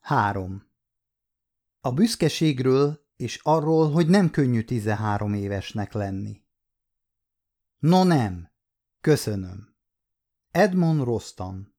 3. A büszkeségről és arról, hogy nem könnyű 13 évesnek lenni. No nem. Köszönöm. Edmond Rostand.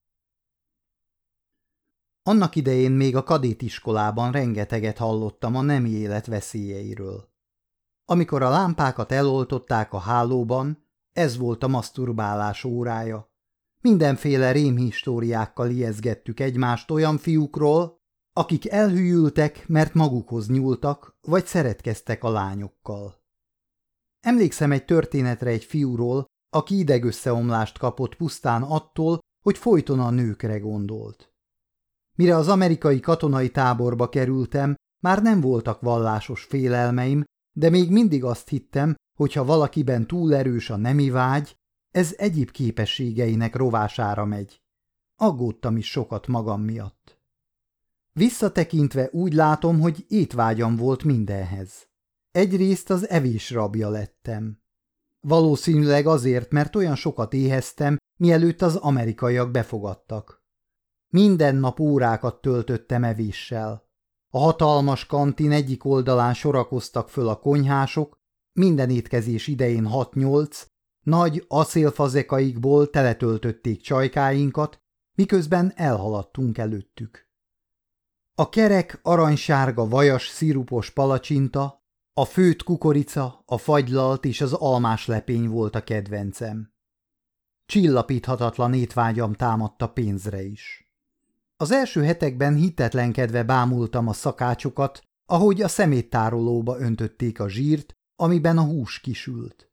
Annak idején még a kadétiskolában rengeteget hallottam a nemi élet veszélyeiről. Amikor a lámpákat eloltották a hálóban, ez volt a maszturbálás órája. Mindenféle rémhistóriákkal ijeszgettük egymást olyan fiúkról, akik elhűltek, mert magukhoz nyúltak, vagy szeretkeztek a lányokkal. Emlékszem egy történetre egy fiúról, aki idegösszeomlást kapott pusztán attól, hogy folyton a nőkre gondolt. Mire az amerikai katonai táborba kerültem, már nem voltak vallásos félelmeim, de még mindig azt hittem, hogy ha valakiben túl erős a nemi vágy, ez egyéb képességeinek rovására megy. Aggódtam is sokat magam miatt. Visszatekintve úgy látom, hogy étvágyam volt mindenhez. Egyrészt az evés rabja lettem. Valószínűleg azért, mert olyan sokat éheztem, mielőtt az amerikaiak befogadtak. Minden nap órákat töltöttem evéssel. A hatalmas kantin egyik oldalán sorakoztak föl a konyhások, minden étkezés idején 6-8, nagy acélfazekaikból teletöltötték csajkáinkat, miközben elhaladtunk előttük. A kerek, aranysárga, vajas, szirupos palacsinta, a főtt kukorica, a fagylalt és az almás lepény volt a kedvencem. Csillapíthatatlan étvágyam támadt a pénzre is. Az első hetekben hitetlenkedve bámultam a szakácsokat, ahogy a szeméttárolóba öntötték a zsírt, amiben a hús kisült.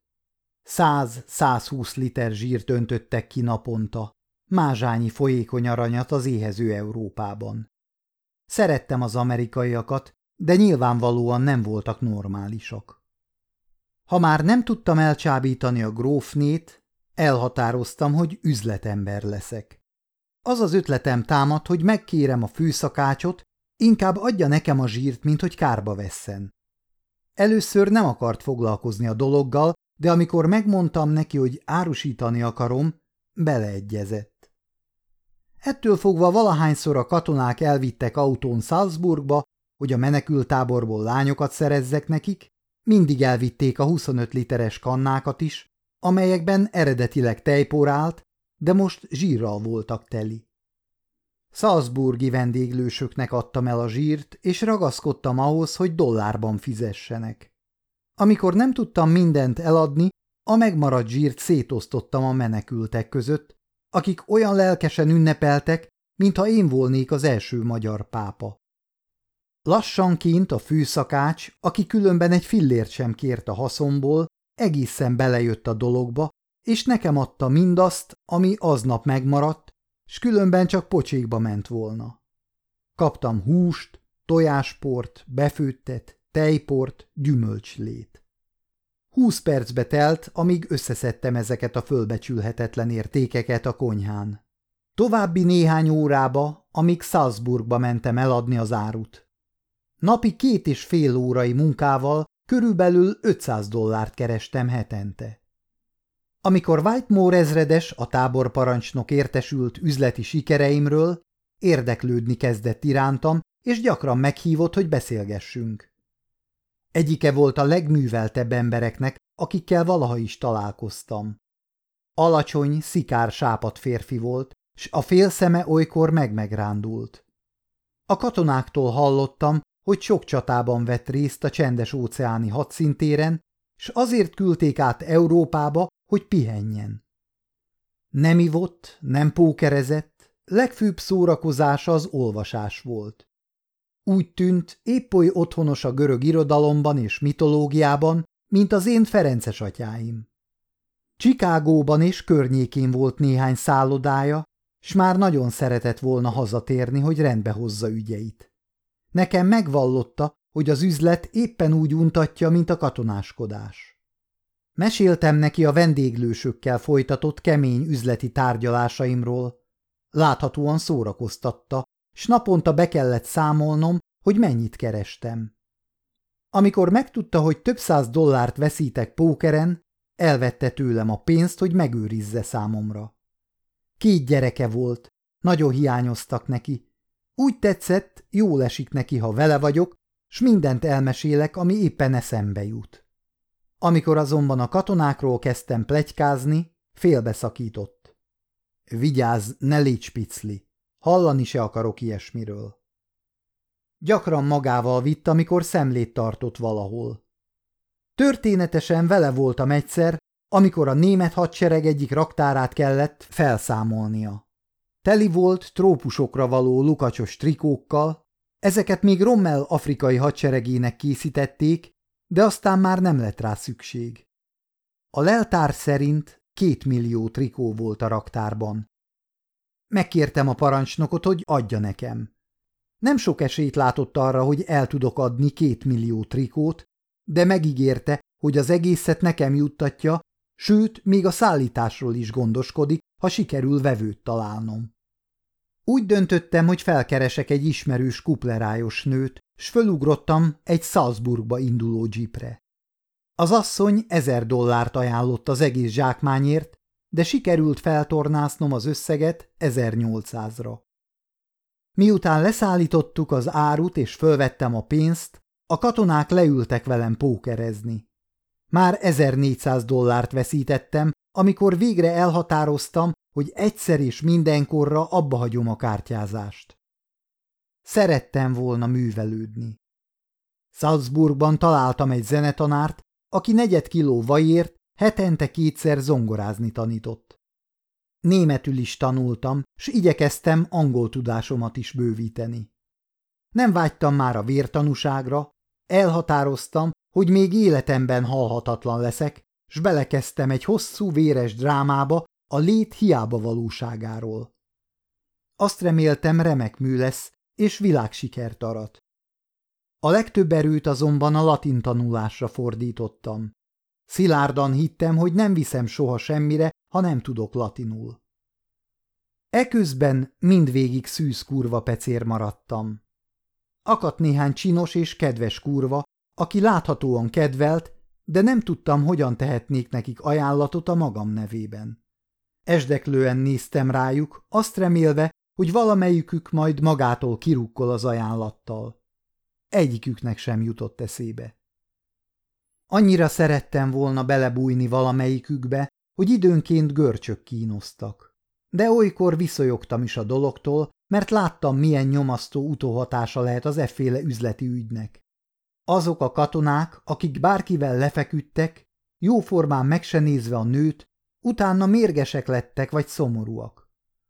100-120 liter zsírt öntöttek ki naponta, mázsányi folyékony aranyat az éhező Európában. Szerettem az amerikaiakat, de nyilvánvalóan nem voltak normálisak. Ha már nem tudtam elcsábítani a grófnét, elhatároztam, hogy üzletember leszek. Az az ötletem támadt, hogy megkérem a főszakácsot, inkább adja nekem a zsírt, mint hogy kárba vesszen. Először nem akart foglalkozni a dologgal, de amikor megmondtam neki, hogy árusítani akarom, beleegyezett. Ettől fogva valahányszor a katonák elvittek autón Salzburgba, hogy a menekülttáborból lányokat szerezzek nekik, mindig elvitték a 25 literes kannákat is, amelyekben eredetileg tejpor állt, de most zsírral voltak teli. Salzburgi vendéglősöknek adtam el a zsírt, és ragaszkodtam ahhoz, hogy dollárban fizessenek. Amikor nem tudtam mindent eladni, a megmaradt zsírt szétosztottam a menekültek között, akik olyan lelkesen ünnepeltek, mintha én volnék az első magyar pápa. Lassanként a főszakács, aki különben egy fillért sem kért a haszonból, egészen belejött a dologba, és nekem adta mindazt, ami aznap megmaradt, s különben csak pocsékba ment volna. Kaptam húst, tojásport, befőttet, tejport, gyümölcslét. 20 percbe telt, amíg összeszedtem ezeket a fölbecsülhetetlen értékeket a konyhán. További néhány órába, amíg Salzburgba mentem eladni az árut. Napi 2,5 órai munkával körülbelül $500 kerestem hetente. Amikor Whitemore ezredes, a táborparancsnok értesült üzleti sikereimről, érdeklődni kezdett irántam, és gyakran meghívott, hogy beszélgessünk. Egyike volt a legműveltebb embereknek, akikkel valaha is találkoztam. Alacsony, szikár sápadt férfi volt, s a félszeme olykor megrándult. A katonáktól hallottam, hogy sok csatában vett részt a csendes-óceáni hadszintéren, s azért küldték át Európába, hogy pihenjen. Nem ivott, nem pókerezett, legfőbb szórakozása az olvasás volt. Úgy tűnt, épp oly otthonos a görög irodalomban és mitológiában, mint az én ferences atyáim. Chicagóban és környékén volt néhány szállodája, s már nagyon szeretett volna hazatérni, hogy rendbe hozza ügyeit. Nekem megvallotta, hogy az üzlet éppen úgy untatja, mint a katonáskodás. Meséltem neki a vendéglősökkel folytatott kemény üzleti tárgyalásaimról. Láthatóan szórakoztatta, s naponta be kellett számolnom, hogy mennyit kerestem. Amikor megtudta, hogy több $100 veszítek pókeren, elvette tőlem a pénzt, hogy megőrizze számomra. 2 gyereke volt, nagyon hiányoztak neki. Úgy tetszett, jól esik neki, ha vele vagyok, s mindent elmesélek, ami éppen eszembe jut. Amikor azonban a katonákról kezdtem pletykázni, félbeszakított. Vigyázz, ne légy spicli, hallani se akarok ilyesmiről. Gyakran magával vitt, amikor szemlét tartott valahol. Történetesen vele voltam egyszer, amikor a német hadsereg egyik raktárát kellett felszámolnia. Teli volt trópusokra való lukacsos trikókkal, ezeket még Rommel afrikai hadseregének készítették, de aztán már nem lett rá szükség. A leltár szerint 2 millió trikó volt a raktárban. Megkértem a parancsnokot, hogy adja nekem. Nem sok esélyt látott arra, hogy el tudok adni 2 millió trikót, de megígérte, hogy az egészet nekem juttatja, sőt, még a szállításról is gondoskodik, ha sikerül vevőt találnom. Úgy döntöttem, hogy felkeresek egy ismerős kuplerájos nőt, s fölugrottam egy Salzburgba induló jeepre. Az asszony $1000 ajánlott az egész zsákmányért, de sikerült feltornásznom az összeget 1800-ra. Miután leszállítottuk az árut és fölvettem a pénzt, a katonák leültek velem pókerezni. Már $1400 veszítettem, amikor végre elhatároztam, hogy egyszer és mindenkorra abbahagyom a kártyázást. Szerettem volna művelődni. Salzburgban találtam egy zenetanárt, aki 4 kiló vajért hetente 2-szer zongorázni tanított. Németül is tanultam, s igyekeztem angol tudásomat is bővíteni. Nem vágytam már a vértanúságra, elhatároztam, hogy még életemben halhatatlan leszek, s belekezdtem egy hosszú véres drámába a lét hiába valóságáról. Azt reméltem, remek mű lesz, és világsikert arat. A legtöbb erőt azonban a latin tanulásra fordítottam. Szilárdan hittem, hogy nem viszem soha semmire, ha nem tudok latinul. Eközben mindvégig szűz kurva pecér maradtam. Akadt néhány csinos és kedves kurva, aki láthatóan kedvelt, de nem tudtam, hogyan tehetnék nekik ajánlatot a magam nevében. Esdeklően néztem rájuk, azt remélve, hogy valamelyikük majd magától kirukkol az ajánlattal. Egyiküknek sem jutott eszébe. Annyira szerettem volna belebújni valamelyikükbe, hogy időnként görcsök kínoztak. De olykor viszonyogtam is a dologtól, mert láttam, milyen nyomasztó utóhatása lehet az efféle üzleti ügynek. Azok a katonák, akik bárkivel lefeküdtek, jóformán meg se nézve a nőt, utána mérgesek lettek vagy szomorúak.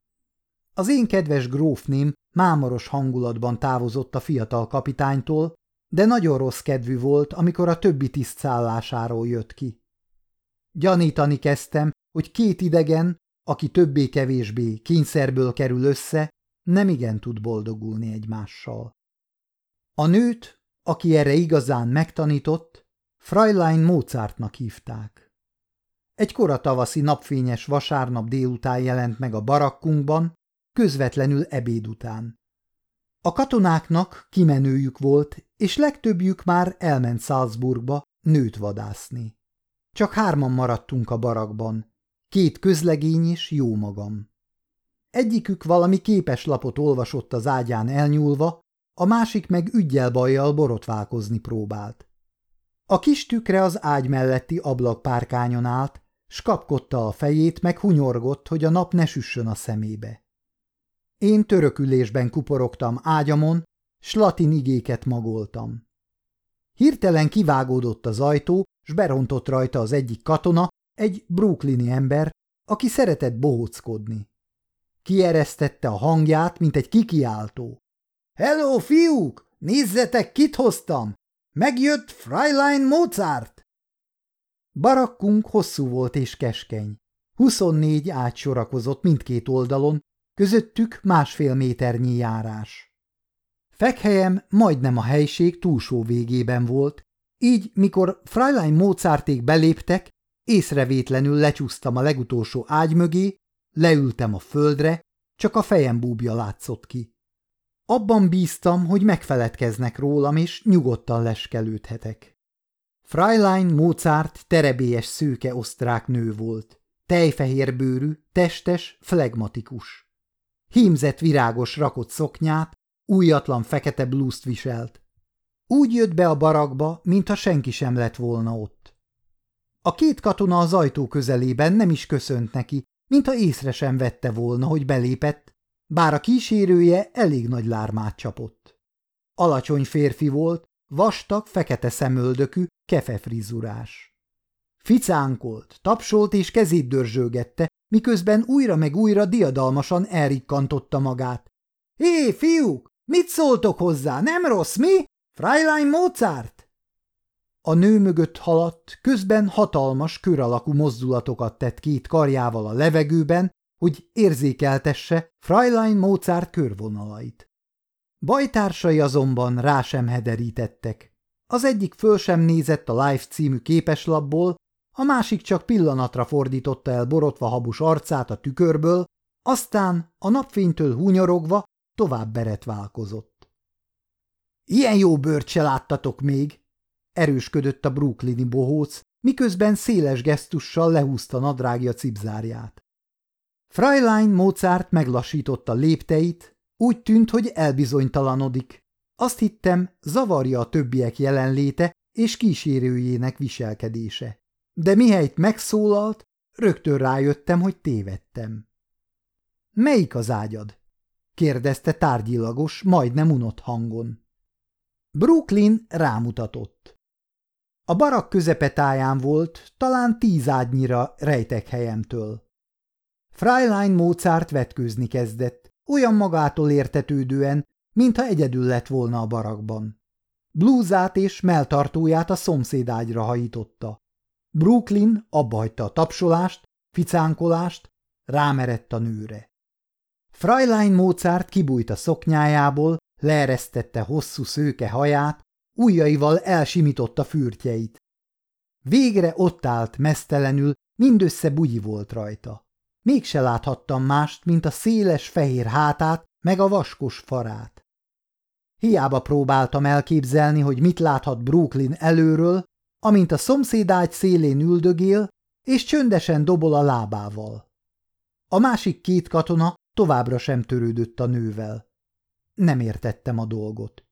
Az én kedves grófném mámoros hangulatban távozott a fiatal kapitánytól, de nagyon rossz kedvű volt, amikor a többi tiszt szállásáról jött ki. Gyanítani kezdtem, hogy 2 idegen, aki többé-kevésbé kényszerből kerül össze, nemigen tud boldogulni egymással. A nőt, aki erre igazán megtanított, Fräulein Mozartnak hívták. Egy kora tavaszi napfényes vasárnap délután jelent meg a barakkunkban, közvetlenül ebéd után. A katonáknak kimenőjük volt, és legtöbbjük már elment Salzburgba nőt vadászni. Csak 3-an maradtunk a barakban, 2 közlegény és jó magam. Egyikük valami képeslapot olvasott az ágyán elnyúlva, a másik meg üggyel-bajjal borotválkozni próbált. A kis tükre az ágy melletti ablakpárkányon állt, s kapkodta a fejét, meg hunyorgott, hogy a nap ne süssön a szemébe. Én törökülésben kuporogtam ágyamon, s latin igéket magoltam. Hirtelen kivágódott az ajtó, s berontott rajta az egyik katona, egy brooklyni ember, aki szeretett bohóckodni. Kieresztette a hangját, mint egy kikiáltó. – Hello, fiúk! Nézzetek, kit hoztam! Megjött Fräulein Mozart! Barakkunk hosszú volt és keskeny. 24 ágy sorakozott mindkét oldalon, közöttük 1,5 méternyi járás. Fekhelyem majdnem a helység túlsó végében volt, így mikor Fräulein Mozarték beléptek, észrevétlenül lecsúsztam a legutolsó ágy mögé, leültem a földre, csak a fejem búbja látszott ki. Abban bíztam, hogy megfeledkeznek rólam, és nyugodtan leskelődhetek. Fräulein Mozart terebélyes szőke osztrák nő volt. Tejfehér bőrű, testes, flegmatikus. Hímzett virágos rakott szoknyát, Újatlan fekete blúzt viselt. Úgy jött be a barakba, mintha senki sem lett volna ott. A két katona az ajtó közelében nem is köszönt neki, mintha észre sem vette volna, hogy belépett, bár a kísérője elég nagy lármát csapott. Alacsony férfi volt, vastag, fekete szemöldökű, kefefrizurás. Ficánkolt, tapsolt és kezét dörzsölgette, miközben újra meg újra diadalmasan elrikkantotta magát. – Hé, fiúk, mit szóltok hozzá, nem rossz, mi? Fräulein Mozart? A nő mögött haladt, közben hatalmas, kör alakú mozdulatokat tett két karjával a levegőben, hogy érzékeltesse Fräulein Mozart körvonalait. Bajtársai azonban rá sem hederítettek. Az egyik föl sem nézett a Life című képeslapból, a másik csak pillanatra fordította el borotva habus arcát a tükörből, aztán a napfénytől húnyorogva tovább beretválkozott. Ilyen jó bőrt se láttatok még, erősködött a brooklyni bohóc, miközben széles gesztussal lehúzta nadrágja cipzárját. Fräulein Mozart meglassította lépteit, úgy tűnt, hogy elbizonytalanodik. Azt hittem, zavarja a többiek jelenléte és kísérőjének viselkedése. De mihelyt megszólalt, rögtön rájöttem, hogy tévedtem. – Melyik az ágyad? – kérdezte tárgyilagos, majdnem unott hangon. Brooklyn rámutatott. A barak közepetáján volt, talán 10 ágynyira rejtek helyemtől. Fräulein Mozart vetkőzni kezdett, olyan magától értetődően, mintha egyedül lett volna a barakban. Blúzát és melltartóját a szomszédágyra hajította. Brooklyn abbahagyta a tapsolást, ficánkolást, rámerett a nőre. Fräulein Mozart kibújt a szoknyájából, leeresztette hosszú szőke haját, ujjaival elsimította fürtjeit. Végre ott állt meztelenül, mindössze bugyi volt rajta. Mégse láthattam mást, mint a széles fehér hátát meg a vaskos farát. Hiába próbáltam elképzelni, hogy mit láthat Brooklyn előről, amint a szomszédágy szélén üldögél, és csöndesen dobol a lábával. A másik két katona továbbra sem törődött a nővel. Nem értettem a dolgot.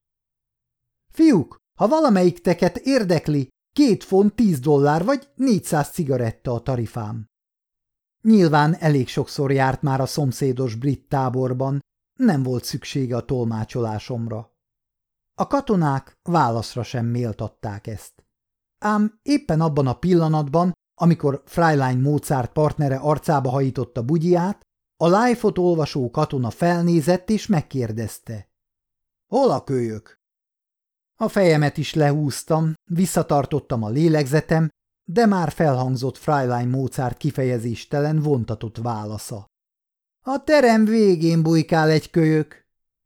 Fiúk, ha valamelyikteket érdekli, 2 font 10 dollár vagy 400 cigaretta a tarifám. Nyilván elég sokszor járt már a szomszédos brit táborban, nem volt szüksége a tolmácsolásomra. A katonák válaszra sem méltatták ezt. Ám éppen abban a pillanatban, amikor Fräulein Mozart partnere arcába hajította bugyját, a Life-ot olvasó katona felnézett és megkérdezte. Hol a kölyök? A fejemet is lehúztam, visszatartottam a lélegzetem, de már felhangzott Fräulein Mozart kifejezéstelen, vontatott válasza. A terem végén bujkál egy kölyök,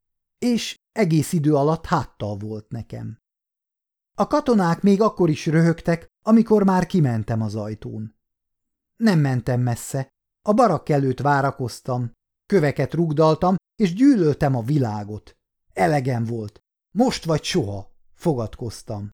és egész idő alatt háttal volt nekem. A katonák még akkor is röhögtek, amikor már kimentem az ajtón. Nem mentem messze, a barak előtt várakoztam, köveket rugdaltam, és gyűlöltem a világot. Elegem volt, most vagy soha, fogadkoztam.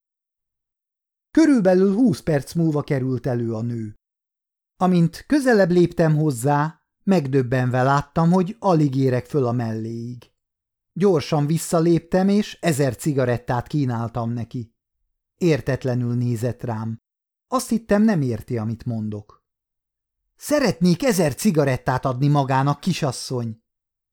Körülbelül 20 perc múlva került elő a nő. Amint közelebb léptem hozzá, megdöbbenve láttam, hogy alig érek föl a melléig. Gyorsan visszaléptem, és 1000 cigarettát kínáltam neki. Értetlenül nézett rám. Azt hittem, nem érti, amit mondok. Szeretnék 1000 cigarettát adni magának, kisasszony.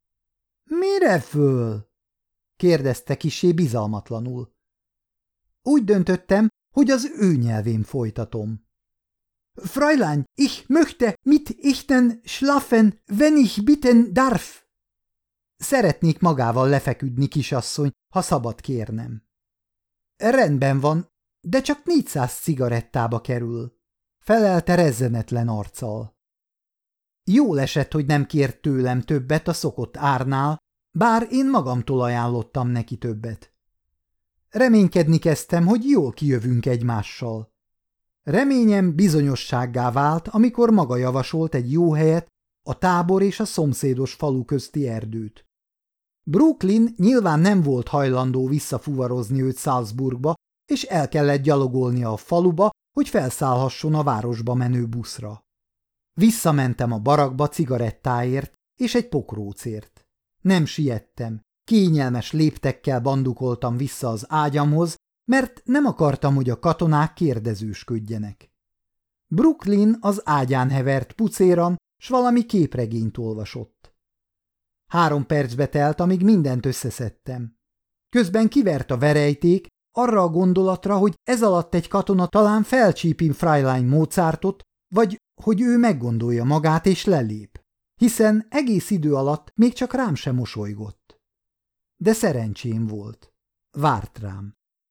Mire föl? Kérdezte kissé bizalmatlanul. Úgy döntöttem, hogy az ő nyelvén folytatom. Fräulein, ich möchte mit Ihnen schlafen, wenn ich bitten darf. Szeretnék magával lefeküdni, kisasszony, ha szabad kérnem. Rendben van, de csak 400 cigarettába kerül, felelte rezzenetlen arccal. Jól esett, hogy nem kért tőlem többet a szokott árnál, bár én magamtól ajánlottam neki többet. Reménykedni kezdtem, hogy jól kijövünk egymással. Reményem bizonyossággá vált, amikor maga javasolt egy jó helyet, a tábor és a szomszédos falu közti erdőt. Brooklyn nyilván nem volt hajlandó visszafuvarozni őt Salzburgba, és el kellett gyalogolnia a faluba, hogy felszállhasson a városba menő buszra. Visszamentem a barakba cigarettáért és egy pokrócért. Nem siettem, Kényelmes léptekkel bandukoltam vissza az ágyamhoz, mert nem akartam, hogy a katonák kérdezősködjenek. Brooklyn az ágyán hevert pucéran, s valami képregényt olvasott. 3 percbe telt, amíg mindent összeszedtem. Közben kivert a verejték arra a gondolatra, hogy ez alatt egy katona talán felcsípi Fräulein Mozartot, vagy hogy ő meggondolja magát és lelép, hiszen egész idő alatt még csak rám sem mosolygott. De szerencsém volt. Várt rám.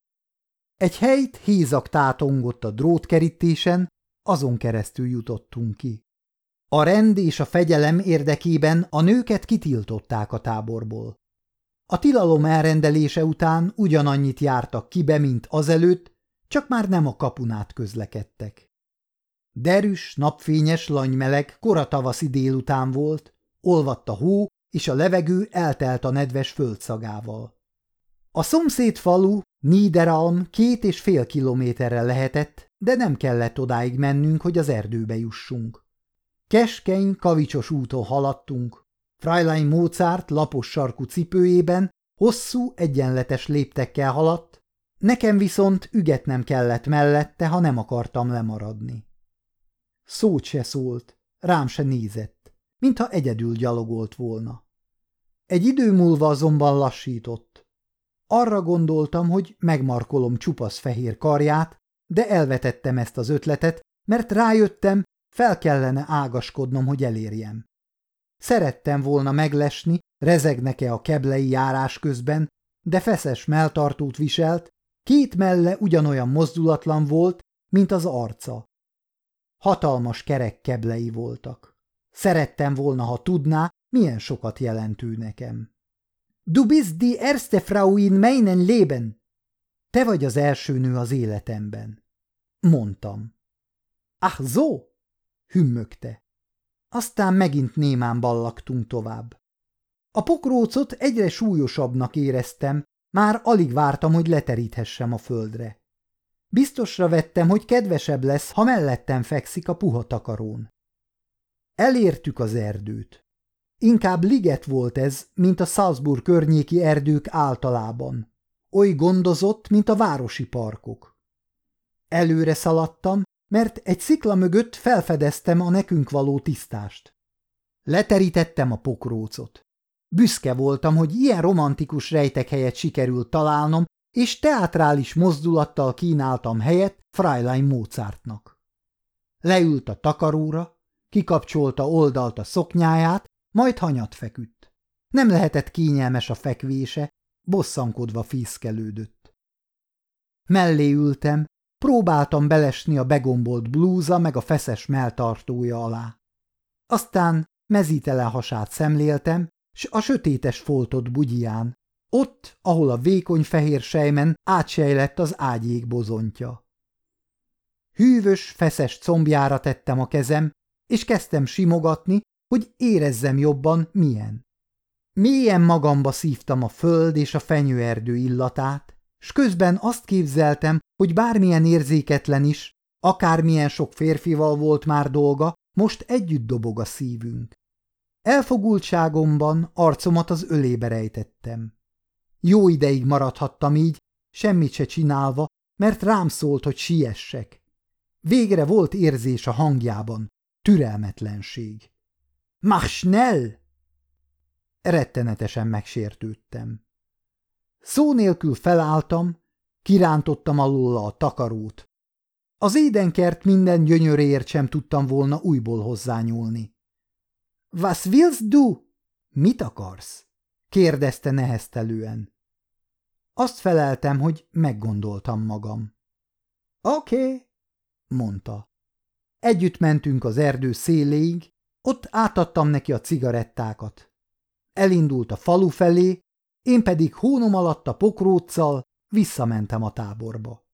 Egy helyt hézag tátongott a drótkerítésen, azon keresztül jutottunk ki. A rend és a fegyelem érdekében a nőket kitiltották a táborból. A tilalom elrendelése után ugyanannyit jártak ki be, mint azelőtt, csak már nem a kapun át közlekedtek. Derűs, napfényes, lanymeleg, koratavaszi délután volt, olvadt a hó, és a levegő eltelt a nedves földszagával. A szomszéd falu, Niederalm 2,5 kilométerre lehetett, de nem kellett odáig mennünk, hogy az erdőbe jussunk. Keskeny, kavicsos úton haladtunk. Fräulein Mozart lapos sarkú cipőjében hosszú, egyenletes léptekkel haladt, nekem viszont ügetnem kellett mellette, ha nem akartam lemaradni. Szót se szólt, rám se nézett, mintha egyedül gyalogolt volna. Egy idő múlva azonban lassított. Arra gondoltam, hogy megmarkolom csupasz fehér karját, de elvetettem ezt az ötletet, mert rájöttem, fel kellene ágaskodnom, hogy elérjem. Szerettem volna meglesni, rezegnek-e a keblei járás közben, de feszes melltartót viselt, 2 melle ugyanolyan mozdulatlan volt, mint az arca. Hatalmas kerek keblei voltak. Szerettem volna, ha tudná, milyen sokat jelentő nekem. Du bist die erste Frau in meinem Leben. Te vagy az első nő az életemben. Mondtam. Ach so, hümmögte. Aztán megint némán ballagtunk tovább. A pokrócot egyre súlyosabbnak éreztem, már alig vártam, hogy leteríthessem a földre. Biztosra vettem, hogy kedvesebb lesz, ha mellettem fekszik a puha takarón. Elértük az erdőt. Inkább liget volt ez, mint a Salzburg környéki erdők általában. Oly gondozott, mint a városi parkok. Előre szaladtam, mert egy szikla mögött felfedeztem a nekünk való tisztást. Leterítettem a pokrócot. Büszke voltam, hogy ilyen romantikus rejtekhelyet sikerült találnom, és teátrális mozdulattal kínáltam helyet Fräulein Mozartnak. Leült a takaróra, kikapcsolta oldalt a szoknyáját, majd hanyat feküdt. Nem lehetett kényelmes a fekvése, bosszankodva fészkelődött. Mellé ültem, próbáltam belesni a begombolt blúza meg a feszes melltartója alá. Aztán mezítelen hasát szemléltem, s a sötétes foltot bugyján, ott, ahol a vékony fehér sejmen átsejlett az ágyék bozontja. Hűvös, feszes combjára tettem a kezem, és kezdtem simogatni, hogy érezzem jobban, milyen. Mélyen magamba szívtam a föld és a fenyőerdő illatát, s közben azt képzeltem, hogy bármilyen érzéketlen is, akármilyen sok férfival volt már dolga, most együtt dobog a szívünk. Elfogultságomban arcomat az ölébe rejtettem. Jó ideig maradhattam így, semmit se csinálva, mert rám szólt, hogy siessek. Végre volt érzés a hangjában, türelmetlenség. Mach schnell! Rettenetesen megsértődtem. Szó nélkül felálltam, kirántottam alóla a takarót. Az édenkert minden gyönyöréért sem tudtam volna újból hozzányúlni. Was willst du? Mit akarsz? Kérdezte neheztelően. Azt feleltem, hogy meggondoltam magam. Oké, mondta. Együtt mentünk az erdő széléig, ott átadtam neki a cigarettákat. Elindult a falu felé, én pedig hónom alatt a pokróccal visszamentem a táborba.